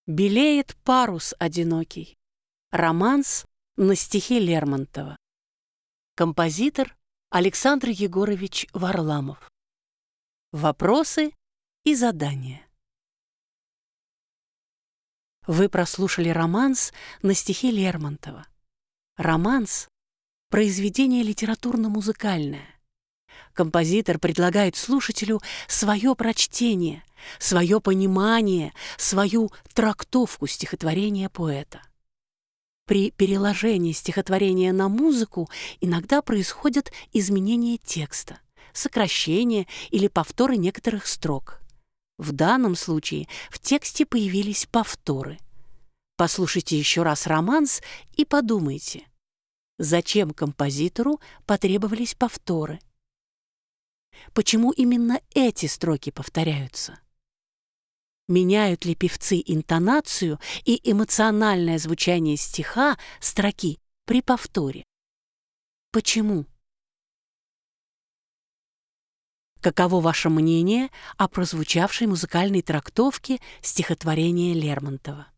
Белеет парус одинокий. Романс на стихи Лермонтова. Композитор Александр Егорович Варламов. Вопросы и задания. Вы прослушали романс на стихи Лермонтова. Романс — произведение литературно-музыкальное. Композитор предлагает слушателю свое прочтение, свое понимание, свою трактовку стихотворения поэта. При переложении стихотворения на музыку иногда происходят изменения текста, сокращения или повторы некоторых строк. В данном случае в тексте появились повторы. Послушайте еще раз романс и подумайте, зачем композитору потребовались повторы? Почему именно эти строки повторяются? Меняют ли певцы интонацию и эмоциональное звучание стиха, строки при повторе? Почему? Каково ваше мнение о прозвучавшей музыкальной трактовке стихотворения Лермонтова?